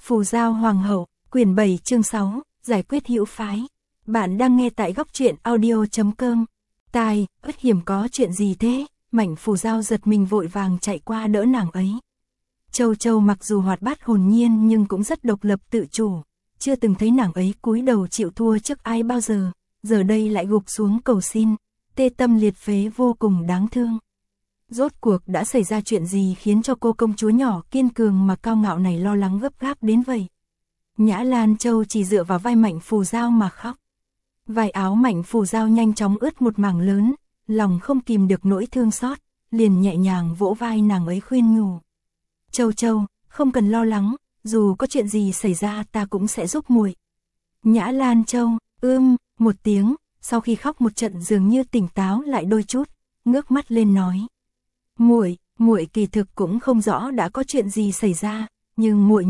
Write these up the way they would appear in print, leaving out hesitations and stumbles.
Phù Giao Hoàng hậu, quyển 7 chương 6, giải quyết hữu phái. Bạn đang nghe tại góc truyện audio.com. Tai, ất hiểm có chuyện gì thế? Mạnh Phù Giao giật mình vội vàng chạy qua đỡ nàng ấy. Châu Châu mặc dù hoạt bát hồn nhiên nhưng cũng rất độc lập tự chủ, chưa từng thấy nàng ấy cúi đầu chịu thua trước ai bao giờ, giờ đây lại gục xuống cầu xin, tê tâm liệt phế vô cùng đáng thương. Rốt cuộc đã xảy ra chuyện gì khiến cho cô công chúa nhỏ kiên cường mà cao ngạo này lo lắng gấp gáp đến vậy? Nhã Lan Châu chỉ dựa vào vai Mạnh Phù Giao mà khóc. Vải áo Mạnh Phù Giao nhanh chóng ướt một mảng lớn, lòng không kìm được nỗi thương xót, liền nhẹ nhàng vỗ vai nàng ấy khuyên nhủ. Châu Châu, không cần lo lắng, dù có chuyện gì xảy ra ta cũng sẽ giúp muội. Nhã Lan Châu, một tiếng, sau khi khóc một trận dường như tỉnh táo lại đôi chút, ngước mắt lên nói. Muội kỳ thực cũng không rõ đã có chuyện gì xảy ra, nhưng muội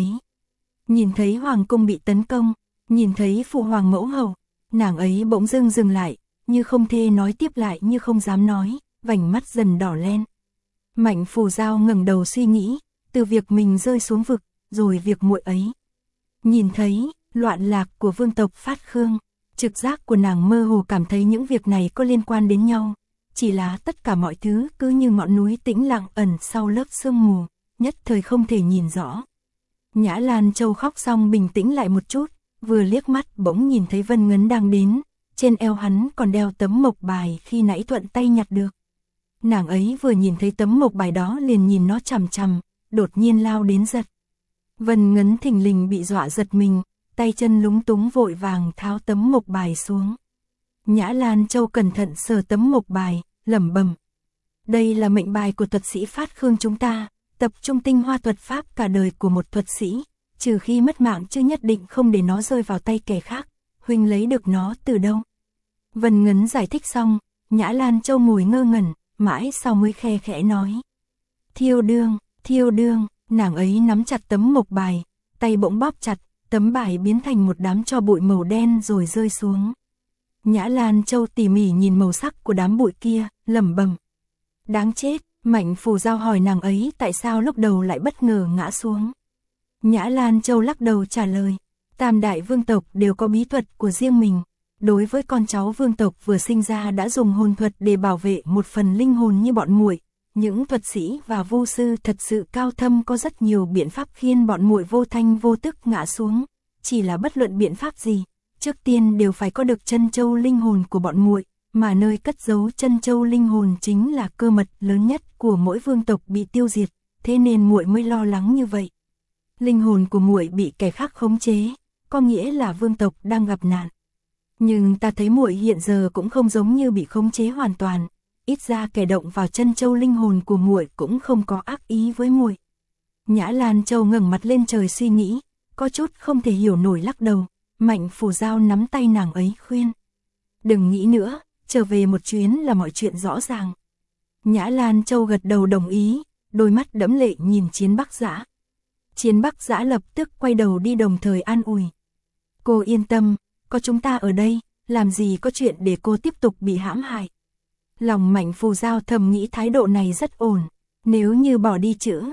nhìn thấy hoàng cung bị tấn công, nhìn thấy phụ hoàng mẫu hậu, nàng ấy bỗng dưng dừng lại, như không thể nói tiếp lại như không dám nói, vành mắt dần đỏ lên. Mạnh Phù Giao ngẩng đầu suy nghĩ, từ việc mình rơi xuống vực, rồi việc muội ấy nhìn thấy loạn lạc của vương tộc Phát Khương, trực giác của nàng mơ hồ cảm thấy những việc này có liên quan đến nhau. Chỉ là tất cả mọi thứ cứ như ngọn núi tĩnh lặng ẩn sau lớp sương mù, nhất thời không thể nhìn rõ. Nhã Lan Châu khóc xong bình tĩnh lại một chút, vừa liếc mắt bỗng nhìn thấy Vân Ngấn đang đến, trên eo hắn còn đeo tấm mộc bài khi nãy thuận tay nhặt được. Nàng ấy vừa nhìn thấy tấm mộc bài đó liền nhìn nó chằm chằm, đột nhiên lao đến giật. Vân Ngấn thình lình bị dọa giật mình, tay chân lúng túng vội vàng tháo tấm mộc bài xuống. Nhã Lan Châu cẩn thận sờ tấm mộc bài, lẩm bẩm. Đây là mệnh bài của thuật sĩ Phát Khương chúng ta, tập trung tinh hoa thuật pháp cả đời của một thuật sĩ, trừ khi mất mạng chứ nhất định không để nó rơi vào tay kẻ khác. Huynh lấy được nó từ đâu? Vân Ngấn giải thích xong, Nhã Lan Châu ngồi ngơ ngẩn, mãi sau mới khe khẽ nói. Thiêu đương, nàng ấy nắm chặt tấm mộc bài, tay bỗng bóp chặt, tấm bài biến thành một đám tro bụi màu đen rồi rơi xuống. Nhã Lan Châu tỉ mỉ nhìn màu sắc của đám bụi kia, lẩm bẩm. Đáng chết, Mạnh Phù Giao hỏi nàng ấy tại sao lúc đầu lại bất ngờ ngã xuống. Nhã Lan Châu lắc đầu trả lời, tam đại vương tộc đều có bí thuật của riêng mình. Đối với con cháu vương tộc vừa sinh ra đã dùng hồn thuật để bảo vệ một phần linh hồn như bọn muội, những thuật sĩ và vu sư thật sự cao thâm có rất nhiều biện pháp khiến bọn muội vô thanh vô tức ngã xuống, chỉ là bất luận biện pháp gì. Trước tiên đều phải có được chân châu linh hồn của bọn muội, mà nơi cất giấu chân châu linh hồn chính là cơ mật lớn nhất của mỗi vương tộc bị tiêu diệt, thế nên muội mới lo lắng như vậy. Linh hồn của muội bị kẻ khác khống chế, có nghĩa là vương tộc đang gặp nạn. Nhưng ta thấy muội hiện giờ cũng không giống như bị khống chế hoàn toàn, ít ra kẻ động vào chân châu linh hồn của muội cũng không có ác ý với muội. Nhã Lan Châu ngẩng mặt lên trời suy nghĩ, có chút không thể hiểu nổi lắc đầu. Mạnh Phù Giao nắm tay nàng ấy khuyên. Đừng nghĩ nữa, trở về một chuyến là mọi chuyện rõ ràng. Nhã Lan Châu gật đầu đồng ý, đôi mắt đẫm lệ nhìn Chiến Bắc Dã. Chiến Bắc Dã lập tức quay đầu đi đồng thời an ủi. Cô yên tâm, có chúng ta ở đây, làm gì có chuyện để cô tiếp tục bị hãm hại. Lòng Mạnh Phù Giao thầm nghĩ thái độ này rất ổn, nếu như bỏ đi chữ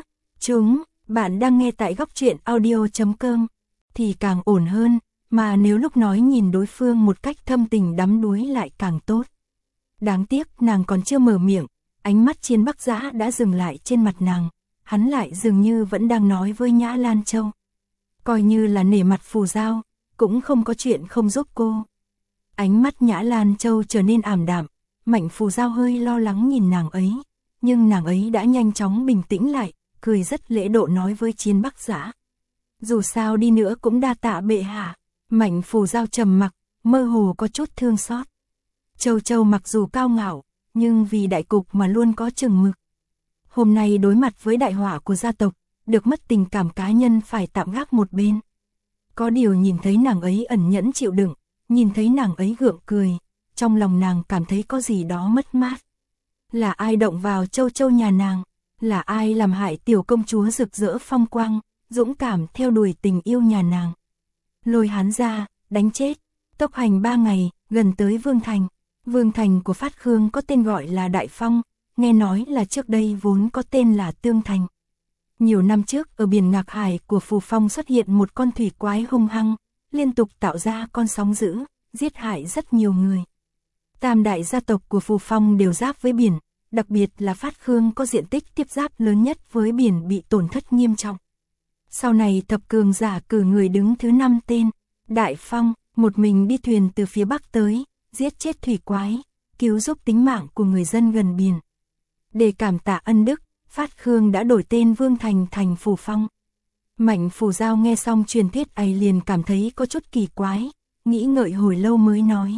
bạn đang nghe tại góc truyện audio.com thì càng ổn hơn. Mà nếu lúc nói nhìn đối phương một cách thâm tình đắm đuối lại càng tốt. Đáng tiếc nàng còn chưa mở miệng, ánh mắt Chiến Bắc Dã đã dừng lại trên mặt nàng, hắn lại dường như vẫn đang nói với Nhã Lan Châu. Coi như là nể mặt Phù Giao, cũng không có chuyện không giúp cô. Ánh mắt Nhã Lan Châu trở nên ảm đạm, Mạnh Phù Giao hơi lo lắng nhìn nàng ấy, nhưng nàng ấy đã nhanh chóng bình tĩnh lại, cười rất lễ độ nói với Chiến Bắc Dã. Dù sao đi nữa cũng đa tạ bệ hạ. Mạnh Phù Giao trầm mặc, mơ hồ có chút thương xót. Châu Châu mặc dù cao ngạo, nhưng vì đại cục mà luôn có chừng mực. Hôm nay đối mặt với đại họa của gia tộc, được mất tình cảm cá nhân phải tạm gác một bên. Có điều nhìn thấy nàng ấy ẩn nhẫn chịu đựng, nhìn thấy nàng ấy gượng cười, trong lòng nàng cảm thấy có gì đó mất mát. Là ai động vào Châu Châu nhà nàng? Là ai làm hại tiểu công chúa rực rỡ phong quang, dũng cảm theo đuổi tình yêu nhà nàng? Lôi hắn ra, đánh chết. Tốc hành 3 ngày, gần tới Vương Thành. Vương Thành của Phát Khương có tên gọi là Đại Phong, nghe nói là trước đây vốn có tên là Tương Thành. Nhiều năm trước ở biển Ngạc Hải của Phù Phong xuất hiện một con thủy quái hung hăng, liên tục tạo ra con sóng dữ, giết hại rất nhiều người. Tam đại gia tộc của Phù Phong đều giáp với biển, đặc biệt là Phát Khương có diện tích tiếp giáp lớn nhất với biển bị tổn thất nghiêm trọng. Sau này thập cường giả cử người đứng thứ 5 tên, Đại Phong, một mình đi thuyền từ phía bắc tới, giết chết thủy quái, cứu giúp tính mạng của người dân gần biển. Để cảm tạ ân đức, Phát Khương đã đổi tên Vương Thành thành Phù Phong. Mạnh Phù Giao nghe xong truyền thuyết ấy liền cảm thấy có chút kỳ quái, nghĩ ngợi hồi lâu mới nói.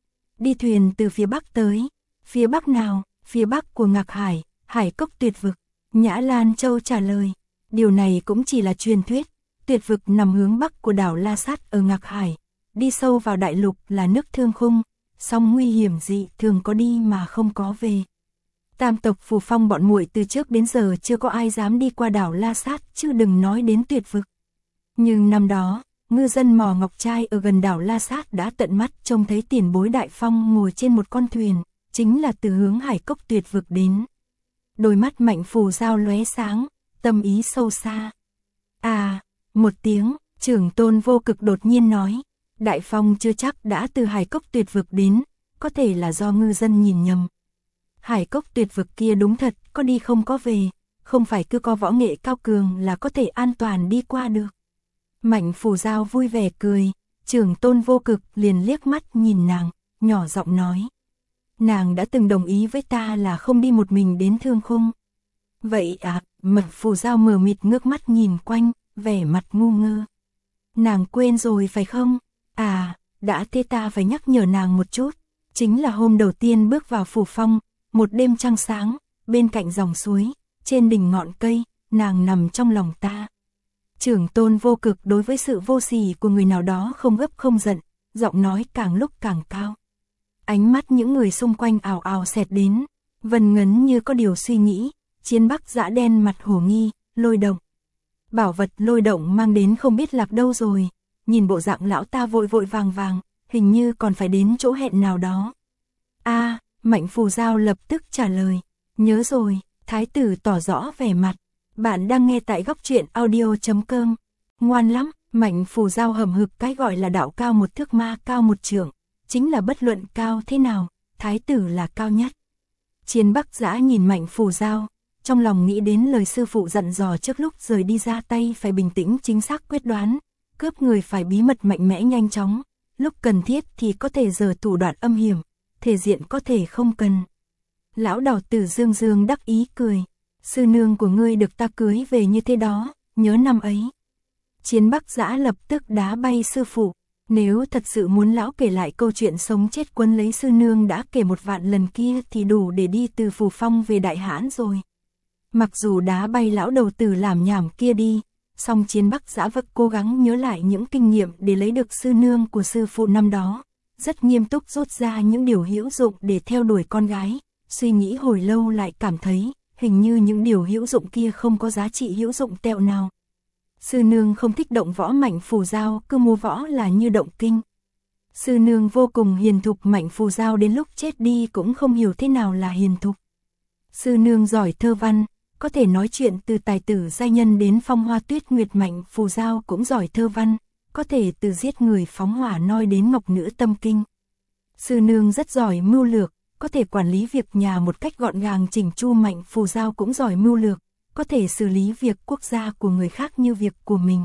Đi thuyền từ phía bắc tới, phía bắc nào, phía bắc của Ngạc Hải, Hải Cốc Tuyệt Vực. Nhã Lan Châu trả lời, điều này cũng chỉ là truyền thuyết, Tuyệt Vực nằm hướng bắc của đảo La Sát ở Ngạc Hải, đi sâu vào đại lục là nước Thương Khung, song nguy hiểm dị thường có đi mà không có về. Tam tộc Phù Phong bọn muội từ trước đến giờ chưa có ai dám đi qua đảo La Sát, chứ đừng nói đến Tuyệt Vực. Nhưng năm đó, ngư dân mỏ ngọc trai ở gần đảo La Sát đã tận mắt trông thấy tiền bối Đại Phong ngồi trên một con thuyền, chính là từ hướng Hải Cốc Tuyệt Vực đến. Đôi mắt Mạnh Phù Giao lóe sáng, tâm ý sâu xa. À, một tiếng, Trưởng Tôn Vô Cực đột nhiên nói, Đại Phong chưa chắc đã từ Hải Cốc Tuyệt Vực đến, có thể là do ngư dân nhìn nhầm. Hải Cốc Tuyệt Vực kia đúng thật, có đi không có về, không phải cứ có võ nghệ cao cường là có thể an toàn đi qua được. Mạnh Phù Giao vui vẻ cười, Trưởng Tôn Vô Cực liền liếc mắt nhìn nàng, nhỏ giọng nói. Nàng đã từng đồng ý với ta là không đi một mình đến Thương Khung. Vậy à, Mạnh Phù Giao mờ mịt ngước mắt nhìn quanh, vẻ mặt ngu ngơ. Nàng quên rồi phải không? À, đã thế ta phải nhắc nhở nàng một chút. Chính là hôm đầu tiên bước vào Phù Phong, một đêm trăng sáng, bên cạnh dòng suối, trên đỉnh ngọn cây, nàng nằm trong lòng ta. Trưởng Tôn Vô Cực đối với sự vô sỉ của người nào đó không gấp không giận, giọng nói càng lúc càng cao. Ánh mắt những người xung quanh ào ào xẹt đến, Vân Ngấn như có điều suy nghĩ, Chiến Bắc dã đen mặt hổ nghi, Lôi Động. Bảo vật Lôi Động mang đến không biết lạc đâu rồi, nhìn bộ dạng lão ta vội vội vàng vàng, hình như còn phải đến chỗ hẹn nào đó. A, Mạnh Phù Giao lập tức trả lời, nhớ rồi, thái tử tỏ rõ vẻ mặt. Bạn đang nghe tại góc truyện audio.com. Ngoan lắm, Mạnh Phù Giao hầm hực cái gọi là đạo cao một thước ma cao một trượng, chính là bất luận cao thế nào, thái tử là cao nhất. Chiến Bắc dã nhìn Mạnh Phù Giao, trong lòng nghĩ đến lời sư phụ dặn dò trước lúc rời đi ra tay phải bình tĩnh chính xác quyết đoán, cướp người phải bí mật mạnh mẽ nhanh chóng, lúc cần thiết thì có thể giở thủ đoạn âm hiểm, thể diện có thể không cần. Lão đào tử Dương Dương đắc ý cười, sư nương của ngươi được ta cưới về như thế đó, nhớ năm ấy. Chiến Bắc dã lập tức đá bay sư phụ, nếu thật sự muốn lão kể lại câu chuyện sống chết quân lấy sư nương đã kể 1.000 lần kia thì đủ để đi từ Phù Phong về Đại Hãn rồi. Mặc dù đá bay lão đầu tử làm nhảm kia đi, song Chiến Bắc dã vẫn cố gắng nhớ lại những kinh nghiệm để lấy được sư nương của sư phụ năm đó, rất nghiêm túc rút ra những điều hữu dụng để theo đuổi con gái, suy nghĩ hồi lâu lại cảm thấy, hình như những điều hữu dụng kia không có giá trị hữu dụng tẹo nào. Sư nương không thích động võ. Mạnh Phù Giao cứ mua võ là như động kinh. Sư nương vô cùng hiền thục. Mạnh Phù Giao đến lúc chết đi cũng không hiểu thế nào là hiền thục. Sư nương giỏi thơ văn, có thể nói chuyện từ tài tử giai nhân đến phong hoa tuyết nguyệt. Mạnh Phù Giao cũng giỏi thơ văn, có thể từ giết người phóng hỏa noi đến ngọc nữ tâm kinh. Sư nương rất giỏi mưu lược, có thể quản lý việc nhà một cách gọn gàng chỉnh chu. Mạnh Phù Giao cũng giỏi mưu lược, có thể xử lý việc quốc gia của người khác như việc của mình.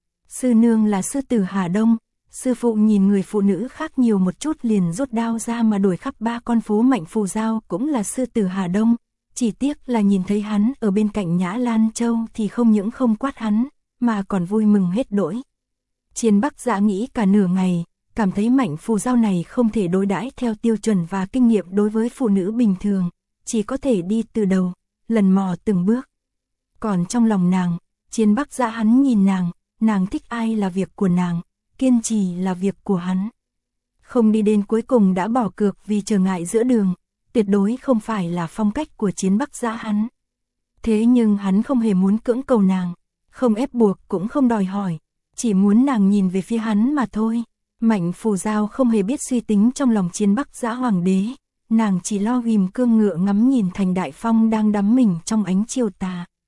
Sư nương là sư tử Hà Đông, sư phụ nhìn người phụ nữ khác nhiều một chút liền rút đao ra mà đuổi khắp 3 con phố. Mạnh Phù Giao cũng là sư tử Hà Đông, chỉ tiếc là nhìn thấy hắn ở bên cạnh Nhã Lan Châu thì không những không quát hắn, mà còn vui mừng hết đỗi. Chiến Bắc dã nghĩ cả nửa ngày, cảm thấy Mạnh Phù Giao này không thể đối đãi theo tiêu chuẩn và kinh nghiệm đối với phụ nữ bình thường, chỉ có thể đi từ đầu, lần mò từng bước. Còn trong lòng nàng, Chiến Bắc dã hắn nhìn nàng thích ai là việc của nàng, kiên trì là việc của hắn. Không đi đến cuối cùng đã bỏ cược vì trở ngại giữa đường, tuyệt đối không phải là phong cách của Chiến Bắc dã hắn. Thế nhưng hắn không hề muốn cưỡng cầu nàng, không ép buộc cũng không đòi hỏi, chỉ muốn nàng nhìn về phía hắn mà thôi. Mạnh Phù Giao không hề biết suy tính trong lòng Chiến Bắc dã hoàng đế, nàng chỉ lo ghim cương ngựa ngắm nhìn thành Đại Phong đang đắm mình trong ánh chiều tà.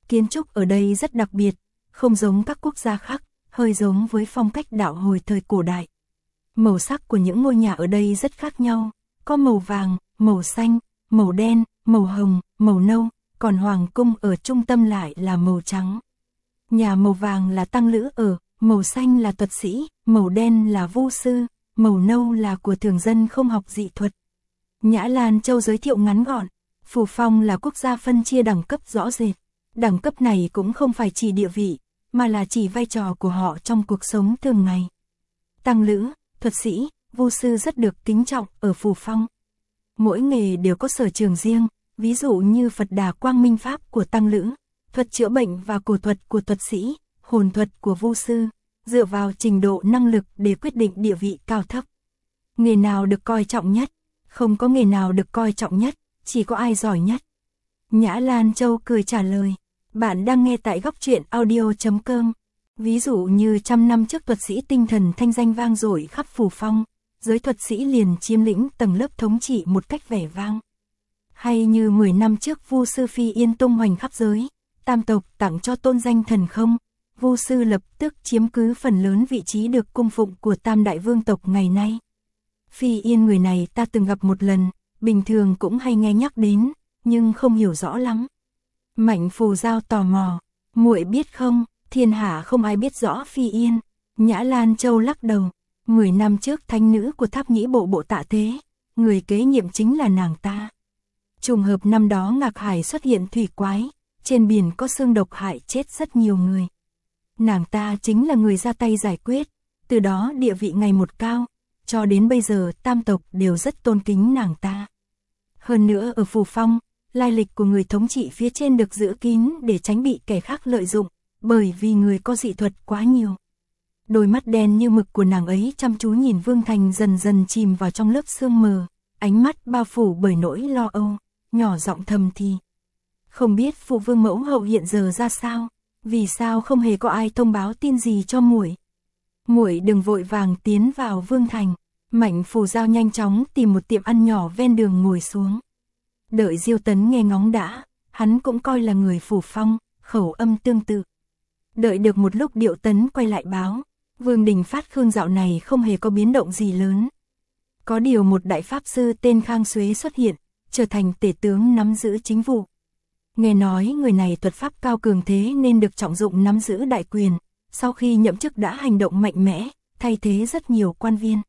Kiến trúc ở đây rất đặc biệt, không giống các quốc gia khác, hơi giống với phong cách đạo hồi thời cổ đại. Màu sắc của những ngôi nhà ở đây rất khác nhau, có màu vàng, màu xanh, màu đen, màu hồng, màu nâu, còn hoàng cung ở trung tâm lại là màu trắng. Nhà màu vàng là tăng lữ ở, màu xanh là thuật sĩ, màu đen là vu sư, màu nâu là của thường dân không học dị thuật. Nhã Lan Châu giới thiệu ngắn gọn, Phù Phong là quốc gia phân chia đẳng cấp rõ rệt. Đẳng cấp này cũng không phải chỉ địa vị, mà là chỉ vai trò của họ trong cuộc sống thường ngày. Tăng lữ, thuật sĩ, vu sư rất được kính trọng ở Phù Phong. Mỗi nghề đều có sở trường riêng, ví dụ như Phật Đà Quang Minh Pháp của tăng lữ, thuật chữa bệnh và cổ thuật của thuật sĩ, hồn thuật của vu sư, dựa vào trình độ năng lực để quyết định địa vị cao thấp. Nghề nào được coi trọng nhất? Không có nghề nào được coi trọng nhất, chỉ có ai giỏi nhất. Nhã Lan Châu cười trả lời, bạn đang nghe tại góc truyện audio.com. Ví dụ như 100 năm trước thuật sĩ tinh thần thanh danh vang dội khắp Phù Phong, giới thuật sĩ liền chiếm lĩnh tầng lớp thống trị một cách vẻ vang. Hay như 10 năm trước vu sư Phi Yên tung hoành khắp giới, tam tộc tặng cho tôn danh thần không, vu sư lập tức chiếm cứ phần lớn vị trí được cung phụng của tam đại vương tộc ngày nay. Phi Yên người này ta từng gặp một lần, bình thường cũng hay nghe nhắc đến, nhưng không hiểu rõ lắm. Mạnh Phù Giao tò mò, muội biết không, thiên hạ không ai biết rõ Phi Yên. Nhã Lan Châu lắc đầu, 10 năm trước thánh nữ của Tháp Nhĩ Bộ Bộ Tạ Thế, người kế nhiệm chính là nàng ta. Trùng hợp năm đó Ngạc Hải xuất hiện thủy quái, trên biển có xương độc hại chết rất nhiều người. Nàng ta chính là người ra tay giải quyết, từ đó địa vị ngày một cao, cho đến bây giờ tam tộc đều rất tôn kính nàng ta. Hơn nữa ở Phù Phong, lai lịch của người thống trị phía trên được giữ kín để tránh bị kẻ khác lợi dụng, bởi vì người có dị thuật quá nhiều. Đôi mắt đen như mực của nàng ấy chăm chú nhìn Vương Thành dần dần chìm vào trong lớp sương mờ, ánh mắt bao phủ bởi nỗi lo âu, nhỏ giọng thầm thì. Không biết phụ vương mẫu hậu hiện giờ ra sao, vì sao không hề có ai thông báo tin gì cho muội. Muội đừng vội vàng tiến vào Vương Thành. Mạnh Phù Giao nhanh chóng tìm một tiệm ăn nhỏ ven đường ngồi xuống. Đợi Diêu Tấn nghe ngóng đã, hắn cũng coi là người Phù Phong, khẩu âm tương tự. Đợi được một lúc Điệu Tấn quay lại báo, Vương Đình Phát Khương dạo này không hề có biến động gì lớn. Có điều một đại pháp sư tên Khang Xuế xuất hiện, trở thành tể tướng nắm giữ chính vụ. Nghe nói người này thuật pháp cao cường thế nên được trọng dụng nắm giữ đại quyền, sau khi nhậm chức đã hành động mạnh mẽ, thay thế rất nhiều quan viên.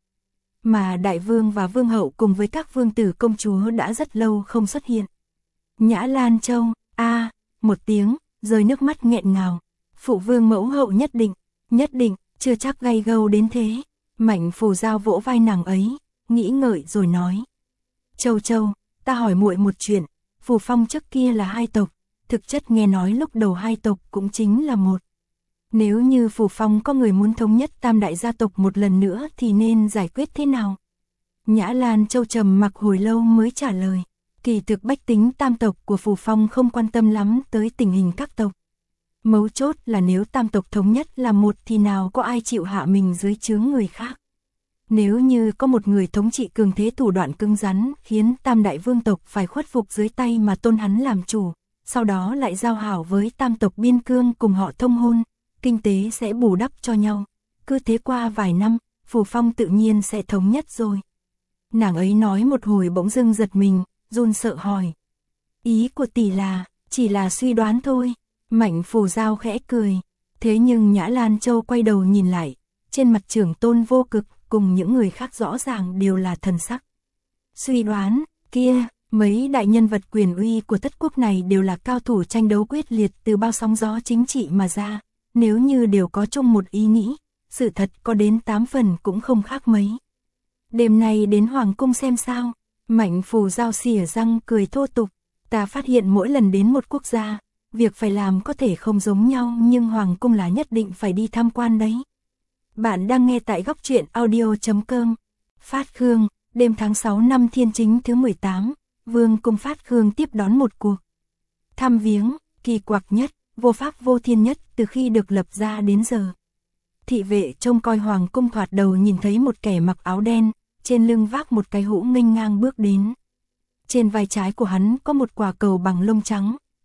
Mà đại vương và vương hậu cùng với các vương tử công chúa đã rất lâu không xuất hiện. Nhã Lan Châu, một tiếng, rơi nước mắt nghẹn ngào. Phụ vương mẫu hậu nhất định, chưa chắc gay gâu đến thế. Mạnh Phù Giao vỗ vai nàng ấy, nghĩ ngợi rồi nói. Châu Châu, ta hỏi muội một chuyện, Phù Phong trước kia là hai tộc, thực chất nghe nói lúc đầu hai tộc cũng chính là một. Nếu như Phù Phong có người muốn thống nhất tam đại gia tộc một lần nữa thì nên giải quyết thế nào? Nhã Lan Châu trầm mặc hồi lâu mới trả lời. Kỳ thực bách tính tam tộc của Phù Phong không quan tâm lắm tới tình hình các tộc. Mấu chốt là nếu tam tộc thống nhất là một thì nào có ai chịu hạ mình dưới trướng người khác. Nếu như có một người thống trị cường thế thủ đoạn cứng rắn khiến tam đại vương tộc phải khuất phục dưới tay mà tôn hắn làm chủ, sau đó lại giao hảo với tam tộc biên cương cùng họ thông hôn, kinh tế sẽ bù đắp cho nhau. Cứ thế qua vài năm, Phù Phong tự nhiên sẽ thống nhất rồi. Nàng ấy nói một hồi bỗng dưng giật mình, run sợ hỏi. Ý của tỷ là, chỉ là suy đoán thôi. Mạnh Phù Giao khẽ cười. Thế nhưng Nhã Lan Châu quay đầu nhìn lại, trên mặt trưởng tôn Vô Cực cùng những người khác rõ ràng đều là thần sắc. Suy đoán, kia, mấy đại nhân vật quyền uy của tất quốc này đều là cao thủ tranh đấu quyết liệt từ bao sóng gió chính trị mà ra. Nếu như đều có chung một ý nghĩ, sự thật có đến 8 phần cũng không khác mấy. Đêm nay đến Hoàng Cung xem sao. Mạnh Phù Giao xỉa răng cười thô tục. Ta phát hiện mỗi lần đến một quốc gia, việc phải làm có thể không giống nhau nhưng Hoàng Cung là nhất định phải đi tham quan đấy. Bạn đang nghe tại góc truyện audio.com. Phát Khương, đêm tháng 6 năm Thiên Chính thứ 18, Vương Cung Phát Khương tiếp đón một cuộc thăm viếng, kỳ quặc nhất, vô pháp vô thiên nhất từ khi được lập ra đến giờ. Thị vệ trông coi Hoàng Cung thoạt đầu nhìn thấy một kẻ mặc áo đen, trên lưng vác một cái hũ nghênh ngang bước đến. Trên vai trái của hắn có một quả cầu bằng lông trắng,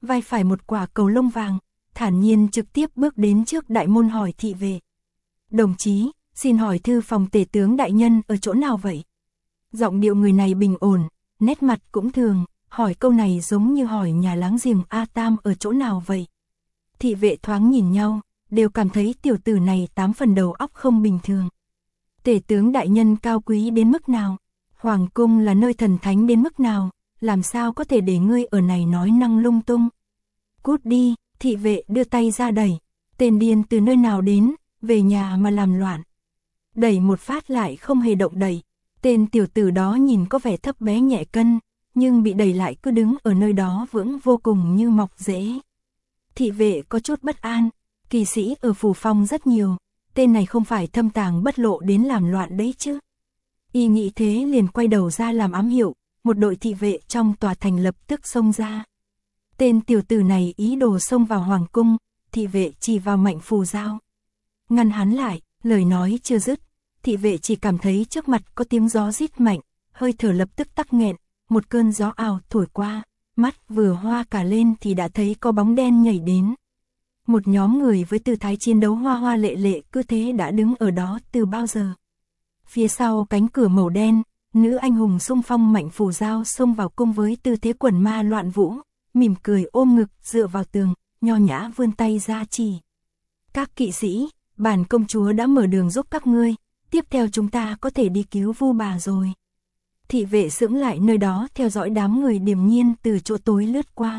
vai phải một quả cầu lông vàng, thản nhiên trực tiếp bước đến trước đại môn hỏi thị vệ. Đồng chí, xin hỏi thư phòng tể tướng đại nhân ở chỗ nào vậy? Giọng điệu người này bình ổn, nét mặt cũng thường, hỏi câu này giống như hỏi nhà láng giềng A Tam ở chỗ nào vậy? Thị vệ thoáng nhìn nhau, đều cảm thấy tiểu tử này 8 phần đầu óc không bình thường. Tể tướng đại nhân cao quý đến mức nào? Hoàng cung là nơi thần thánh đến mức nào? Làm sao có thể để ngươi ở này nói năng lung tung? Cút đi, thị vệ đưa tay ra đẩy. Tên điên từ nơi nào đến, về nhà mà làm loạn. Đẩy một phát lại không hề động đẩy. Tên tiểu tử đó nhìn có vẻ thấp bé nhẹ cân, nhưng bị đẩy lại cứ đứng ở nơi đó vững vô cùng như mọc rễ. Thị vệ có chút bất an, kỳ sĩ ở phủ phong rất nhiều, tên này không phải thâm tàng bất lộ đến làm loạn đấy chứ. Y nghĩ thế liền quay đầu ra làm ám hiệu, một đội thị vệ trong tòa thành lập tức xông ra. Tên tiểu tử này ý đồ xông vào hoàng cung, thị vệ chỉ vào Mạnh Phù Giao. Ngăn hắn lại, lời nói chưa dứt, thị vệ chỉ cảm thấy trước mặt có tiếng gió rít mạnh, hơi thở lập tức tắc nghẹn, một cơn gió ào thổi qua, mắt vừa hoa cả lên thì đã thấy có bóng đen nhảy đến. Một nhóm người với tư thái chiến đấu hoa hoa lệ lệ cứ thế đã đứng ở đó từ bao giờ. Phía sau cánh cửa màu đen, nữ anh hùng xung phong Mạnh Phù Giao xông vào cung với tư thế quần ma loạn vũ, mỉm cười ôm ngực dựa vào tường, nho nhã vươn tay ra chỉ. Các kỵ sĩ, bản công chúa đã mở đường giúp các ngươi, tiếp theo chúng ta có thể đi cứu Vu bà rồi. Thị vệ sững lại nơi đó theo dõi đám người điềm nhiên từ chỗ tối lướt qua.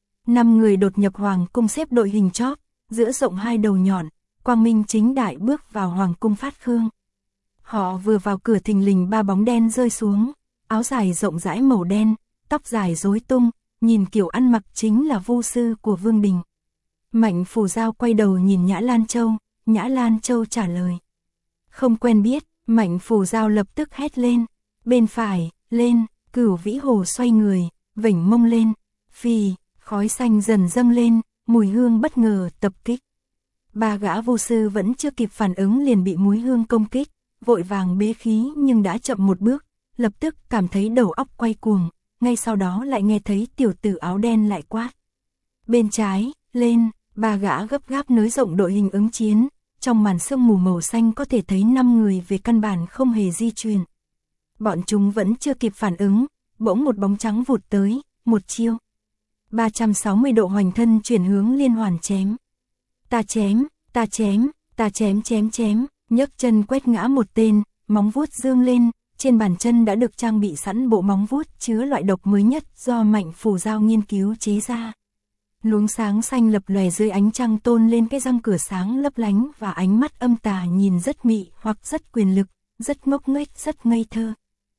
5 người đột nhập hoàng cung xếp đội hình chóp, giữa rộng 2 đầu nhọn, quang minh chính đại bước vào hoàng cung Phát Khương. Họ vừa vào cửa thình lình 3 bóng đen rơi xuống, áo dài rộng rãi màu đen, tóc dài rối tung, nhìn kiểu ăn mặc chính là vu sư của Vương Đình. Mạnh Phù Giao quay đầu nhìn Nhã Lan Châu, Nhã Lan Châu trả lời. Không quen biết, Mạnh Phù Giao lập tức hét lên, bên phải, lên, Cửu Vĩ Hồ xoay người, vểnh mông lên, phì, khói xanh dần dâng lên, mùi hương bất ngờ tập kích. 3 gã vô sư vẫn chưa kịp phản ứng liền bị mùi hương công kích, vội vàng bế khí nhưng đã chậm một bước, lập tức cảm thấy đầu óc quay cuồng, ngay sau đó lại nghe thấy tiểu tử áo đen lại quát. Bên trái, lên, 3 gã gấp gáp nới rộng đội hình ứng chiến, trong màn sương mù màu xanh có thể thấy 5 người về căn bản không hề di chuyển. Bọn chúng vẫn chưa kịp phản ứng, bỗng một bóng trắng vụt tới, một chiêu. 360 độ hoành thân chuyển hướng liên hoàn chém. Ta chém, ta chém, ta chém chém chém, nhấc chân quét ngã một tên, móng vuốt dương lên, trên bàn chân đã được trang bị sẵn bộ móng vuốt chứa loại độc mới nhất do Mạnh Phù Giao nghiên cứu chế ra. Luống sáng xanh lập lòe dưới ánh trăng tôn lên cái răng cửa sáng lấp lánh và ánh mắt âm tà nhìn rất mị hoặc rất quyền lực, rất ngốc nghếch, rất ngây thơ.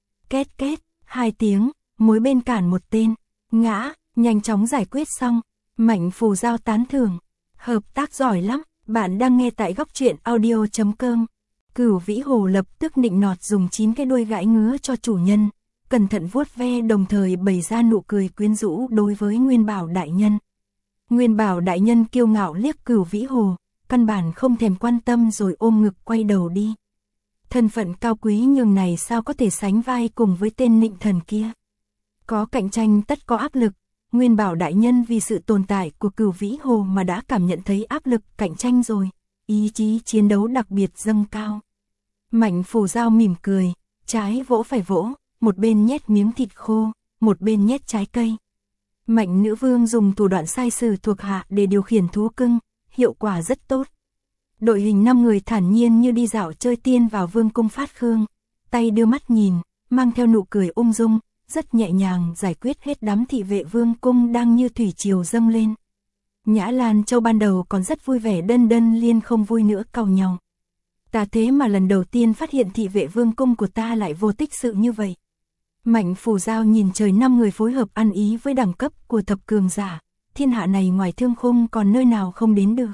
Két két, 2 tiếng, mỗi bên cản một tên, ngã, nhanh chóng giải quyết xong. Mạnh Phù Giao tán thưởng, hợp tác giỏi lắm. Bạn đang nghe tại góc truyện audio.com. Cửu Vĩ Hồ lập tức nịnh nọt dùng 9 cái đuôi gãi ngứa cho chủ nhân, cẩn thận vuốt ve đồng thời bày ra nụ cười quyến rũ đối với Nguyên Bảo đại nhân. Nguyên Bảo đại nhân kiêu ngạo liếc Cửu Vĩ Hồ, căn bản không thèm quan tâm rồi ôm ngực quay đầu đi. Thân phận cao quý nhường này sao có thể sánh vai cùng với tên nịnh thần kia. Có cạnh tranh tất có áp lực. Nguyên Bảo đại nhân vì sự tồn tại của Cửu Vĩ Hồ mà đã cảm nhận thấy áp lực cạnh tranh rồi, ý chí chiến đấu đặc biệt dâng cao. Mạnh Phù Giao mỉm cười, trái vỗ phải vỗ, một bên nhét miếng thịt khô, một bên nhét trái cây. Mạnh nữ vương dùng thủ đoạn sai sử thuộc hạ để điều khiển thú cưng, hiệu quả rất tốt. Đội hình 5 người thản nhiên như đi dạo chơi tiên vào vương cung Phát Khương, tay đưa mắt nhìn, mang theo nụ cười ung dung, rất nhẹ nhàng giải quyết hết đám thị vệ vương cung đang như thủy triều dâng lên. Nhã Lan Châu ban đầu còn rất vui vẻ đân đân liên không vui nữa cau nhau. Ta thế mà lần đầu tiên phát hiện thị vệ vương cung của ta lại vô tích sự như vậy. Mạnh Phù Giao nhìn trời 5 người phối hợp ăn ý với đẳng cấp của thập cường giả, thiên hạ này ngoài Thương Khung còn nơi nào không đến được.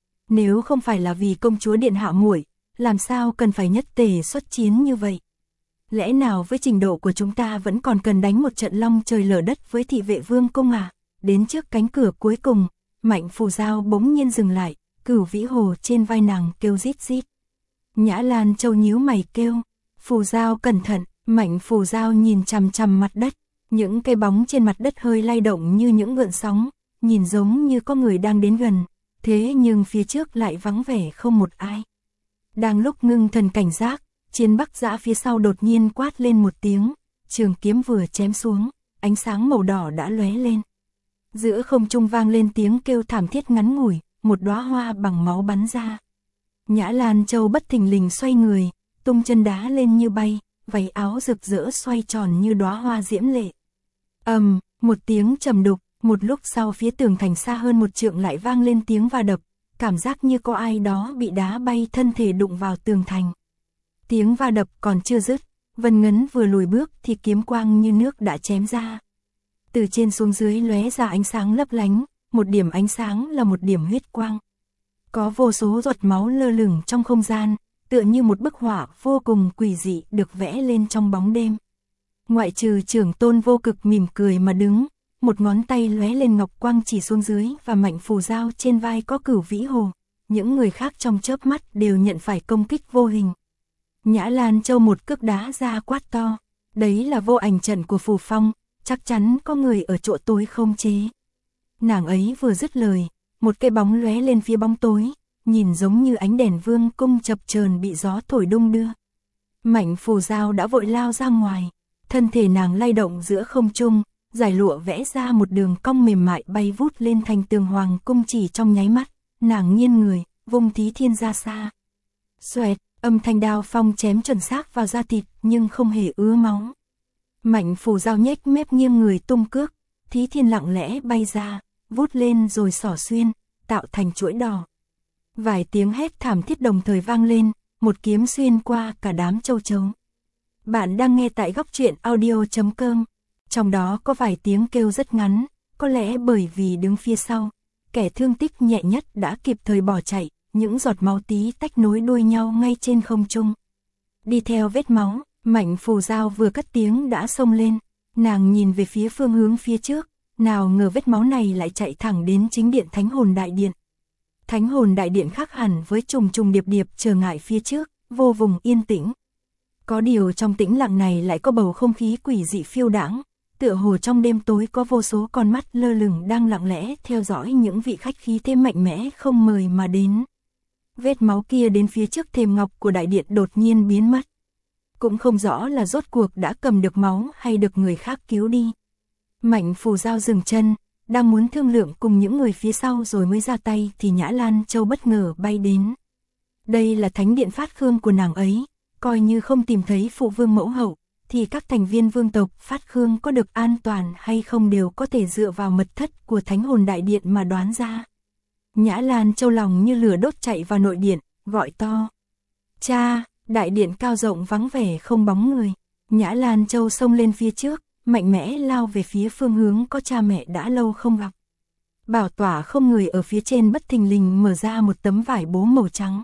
Nếu không phải là vì công chúa điện hạ muội, làm sao cần phải nhất tề xuất chiến như vậy? Lẽ nào với trình độ của chúng ta vẫn còn cần đánh một trận long trời lở đất với thị vệ vương cung à? Đến trước cánh cửa cuối cùng, Mạnh Phù Giao bỗng nhiên dừng lại, Cửu Vĩ Hồ trên vai nàng kêu rít rít. Nhã Lan Châu nhíu mày kêu, Phù Giao cẩn thận. Mạnh Phù Giao nhìn chằm chằm mặt đất, những cây bóng trên mặt đất hơi lay động như những gợn sóng, nhìn giống như có người đang đến gần, thế nhưng phía trước lại vắng vẻ không một ai. Đang lúc ngưng thần cảnh giác, Chiến Bắc Giã phía sau đột nhiên quát lên một tiếng, trường kiếm vừa chém xuống, ánh sáng màu đỏ đã lóe lên. Giữa không trung vang lên tiếng kêu thảm thiết ngắn ngủi, một đóa hoa bằng máu bắn ra. Nhã Lan Châu bất thình lình xoay người, tung chân đá lên như bay, váy áo rực rỡ xoay tròn như đóa hoa diễm lệ. Một tiếng trầm đục, một lúc sau phía tường thành xa hơn một trượng lại vang lên tiếng va đập, cảm giác như có ai đó bị đá bay thân thể đụng vào tường thành. Tiếng va đập còn chưa dứt, Vân Ngấn vừa lùi bước thì kiếm quang như nước đã chém ra. Từ trên xuống dưới lóe ra ánh sáng lấp lánh, một điểm ánh sáng là một điểm huyết quang. Có vô số giọt máu lơ lửng trong không gian, tựa như một bức họa vô cùng quỷ dị được vẽ lên trong bóng đêm. Ngoại trừ Trưởng Tôn Vô Cực mỉm cười mà đứng, một ngón tay lóe lên ngọc quang chỉ xuống dưới và Mạnh Phù Giao trên vai có Cửu Vĩ Hồ. Những người khác trong chớp mắt đều nhận phải công kích vô hình. Nhã Lan Châu một cước đá ra quát to, đấy là vô ảnh trận của Phù Phong, chắc chắn có người ở chỗ tối không chế. Nàng ấy vừa dứt lời, một cái bóng lóe lên phía bóng tối, nhìn giống như ánh đèn vương cung chập chờn bị gió thổi đung đưa. Mạnh Phù Giao đã vội lao ra ngoài, thân thể nàng lay động giữa không trung, giải lụa vẽ ra một đường cong mềm mại bay vút lên thành tường hoàng cung chỉ trong nháy mắt, nàng nghiêng người, vung Thí Thiên ra xa. Xoẹt, âm thanh đao phong chém chuẩn xác vào da thịt nhưng không hề ứa máu. Mạnh Phù Giao nhếch mép nghiêng người tung cước, Thí Thiên lặng lẽ bay ra, vút lên rồi xỏ xuyên, tạo thành chuỗi đỏ. Vài tiếng hét thảm thiết đồng thời vang lên, một kiếm xuyên qua cả đám châu chấu. Bạn đang nghe tại Góc Truyện Audio.com. Trong đó có vài tiếng kêu rất ngắn, có lẽ bởi vì đứng phía sau, kẻ thương tích nhẹ nhất đã kịp thời bỏ chạy, những giọt máu tí tách nối đuôi nhau ngay trên không trung. Đi theo vết máu, Mạnh Phù Giao vừa cất tiếng đã xông lên, nàng nhìn về phía phương hướng phía trước, nào ngờ vết máu này lại chạy thẳng đến chính điện Thánh Hồn Đại Điện. Thánh Hồn Đại Điện khác hẳn với trùng trùng điệp điệp trở ngại phía trước, vô vùng yên tĩnh. Có điều trong tĩnh lặng này lại có bầu không khí quỷ dị phiêu đãng, tựa hồ trong đêm tối có vô số con mắt lơ lửng đang lặng lẽ theo dõi những vị khách khí thế mạnh mẽ không mời mà đến. Vết máu kia đến phía trước thềm ngọc của đại điện đột nhiên biến mất. Cũng không rõ là rốt cuộc đã cầm được máu hay được người khác cứu đi. Mạnh Phù Giao dừng chân, đang muốn thương lượng cùng những người phía sau rồi mới ra tay thì Nhã Lan Châu bất ngờ bay đến. Đây là thánh điện Phát Khương của nàng ấy, coi như không tìm thấy phụ vương mẫu hậu, thì các thành viên vương tộc Phát Khương có được an toàn hay không đều có thể dựa vào mật thất của Thánh Hồn Đại Điện mà đoán ra. Nhã Lan Châu lòng như lửa đốt chạy vào nội điện, gọi to. Cha, đại điện cao rộng vắng vẻ không bóng người. Nhã Lan Châu xông lên phía trước, mạnh mẽ lao về phía phương hướng có cha mẹ đã lâu không gặp. Bảo tỏa không người ở phía trên bất thình lình mở ra một tấm vải bố màu trắng.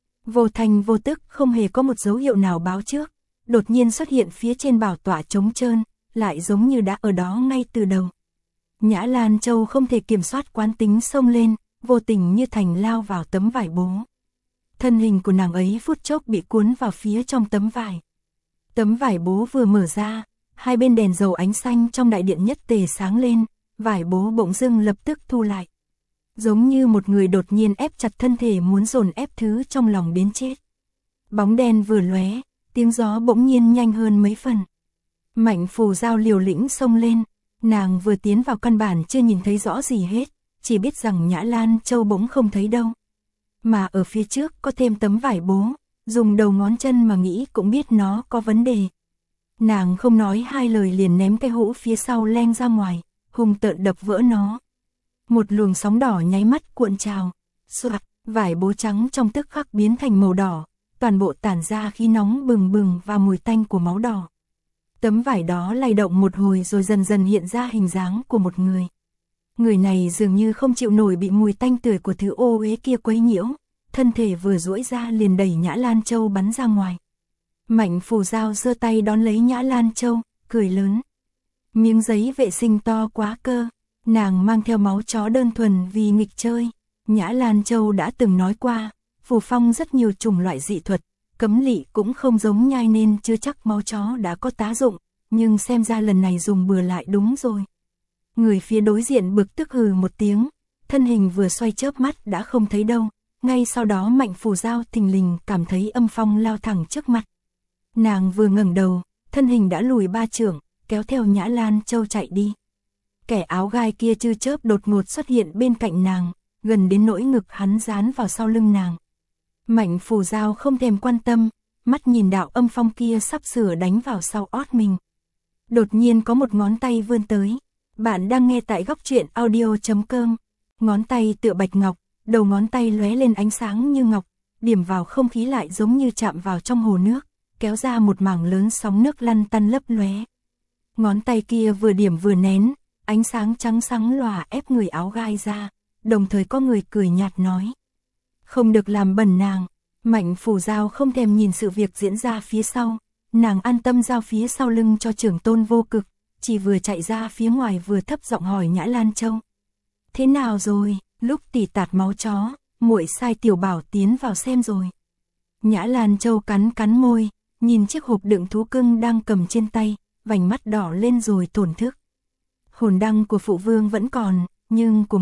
Vô thành vô tức không hề có một dấu hiệu nào báo trước, đột nhiên xuất hiện phía trên bảo tỏa trống trơn, lại giống như đã ở đó ngay từ đầu. Nhã Lan Châu không thể kiểm soát quán tính xông lên, vô tình như thành lao vào tấm vải bố. Thân hình của nàng ấy phút chốc bị cuốn vào phía trong tấm vải. Tấm vải bố vừa mở ra, hai bên đèn dầu ánh xanh trong đại điện nhất tề sáng lên, vải bố bỗng dưng lập tức thu lại. Giống như một người đột nhiên ép chặt thân thể muốn dồn ép thứ trong lòng đến chết. Bóng đen vừa lóe, tiếng gió bỗng nhiên nhanh hơn mấy phần. Mạnh Phù Giao liều lĩnh xông lên, nàng vừa tiến vào căn bản chưa nhìn thấy rõ gì hết, chỉ biết rằng Nhã Lan Châu bỗng không thấy đâu. Mà ở phía trước có thêm tấm vải bố, dùng đầu ngón chân mà nghĩ cũng biết nó có vấn đề. Nàng không nói hai lời liền ném cái hũ phía sau leng ra ngoài, hung tợn đập vỡ nó. Một luồng sóng đỏ nháy mắt cuộn trào, xoạt, vải bố trắng trong tức khắc biến thành màu đỏ, toàn bộ tản ra khí nóng bừng bừng và mùi tanh của máu đỏ. Tấm vải đó lay động một hồi rồi dần dần hiện ra hình dáng của một người. Người này dường như không chịu nổi bị mùi tanh tưởi của thứ ô uế kia quấy nhiễu, thân thể vừa duỗi ra liền đẩy Nhã Lan Châu bắn ra ngoài. Mạnh Phù Giao giơ tay đón lấy Nhã Lan Châu, cười lớn. Miếng giấy vệ sinh to quá cơ, nàng mang theo máu chó đơn thuần vì nghịch chơi. Nhã Lan Châu đã từng nói qua, Phù Phong rất nhiều chủng loại dị thuật, cấm lỵ cũng không giống nhai nên chưa chắc máu chó đã có tác dụng, nhưng xem ra lần này dùng bừa lại đúng rồi. Người phía đối diện bực tức hừ một tiếng, thân hình vừa xoay chớp mắt đã không thấy đâu, ngay sau đó Mạnh Phù Giao thình lình cảm thấy âm phong lao thẳng trước mặt. Nàng vừa ngẩng đầu, thân hình đã lùi 3 trượng, kéo theo Nhã Lan Châu chạy đi. Kẻ áo gai kia chư chớp đột ngột xuất hiện bên cạnh nàng, gần đến nỗi ngực hắn dán vào sau lưng nàng. Mạnh Phù Giao không thèm quan tâm, mắt nhìn đạo âm phong kia sắp sửa đánh vào sau ót mình. Đột nhiên có một ngón tay vươn tới. Bạn đang nghe tại góc truyện audio.com. Ngón tay tựa bạch ngọc, đầu ngón tay lóe lên ánh sáng như ngọc, điểm vào không khí lại giống như chạm vào trong hồ nước, kéo ra một mảng lớn sóng nước lăn tăn lấp lóe. Ngón tay kia vừa điểm vừa nén, ánh sáng trắng sáng lòa ép người áo gai ra, đồng thời có người cười nhạt nói. Không được làm bẩn nàng. Mạnh Phù Giao không thèm nhìn sự việc diễn ra phía sau, nàng an tâm giao phía sau lưng cho trưởng tôn vô cực, chỉ vừa chạy ra phía ngoài vừa thấp giọng hỏi Nhã Lan Châu. Thế nào rồi, lúc tỉ tạt máu chó, muội sai tiểu bảo tiến vào xem rồi. Nhã Lan Châu cắn cắn môi, nhìn chiếc hộp đựng thú cưng đang cầm trên tay, vành mắt đỏ lên rồi thổn thức. Hồn đăng của phụ vương vẫn còn, nhưng của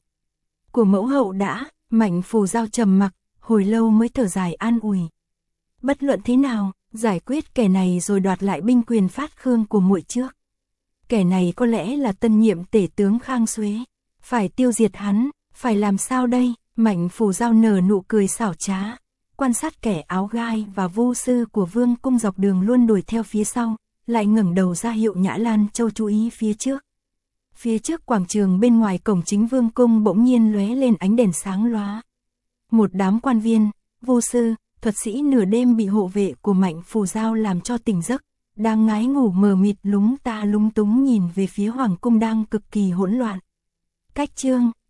mẫu hậu đã. Mạnh Phù Giao trầm mặc, hồi lâu mới thở dài an ủi. Bất luận thế nào, giải quyết kẻ này rồi đoạt lại binh quyền phát khương của muội trước. Kẻ này có lẽ là tân nhiệm tể tướng Khang Xuế, phải tiêu diệt hắn, phải làm sao đây? Mạnh Phù Giao nở nụ cười xảo trá, quan sát kẻ áo gai và vu sư của vương cung dọc đường luôn đuổi theo phía sau, lại ngẩng đầu ra hiệu Nhã Lan Châu chú ý phía trước. Phía trước quảng trường bên ngoài cổng chính vương cung bỗng nhiên lóe lên ánh đèn sáng lóa. Một đám quan viên, vu sư, thuật sĩ nửa đêm bị hộ vệ của Mạnh Phù Giao làm cho tỉnh giấc, đang ngái ngủ mờ mịt lúng ta lúng túng nhìn về phía hoàng cung đang cực kỳ hỗn loạn. Cách chương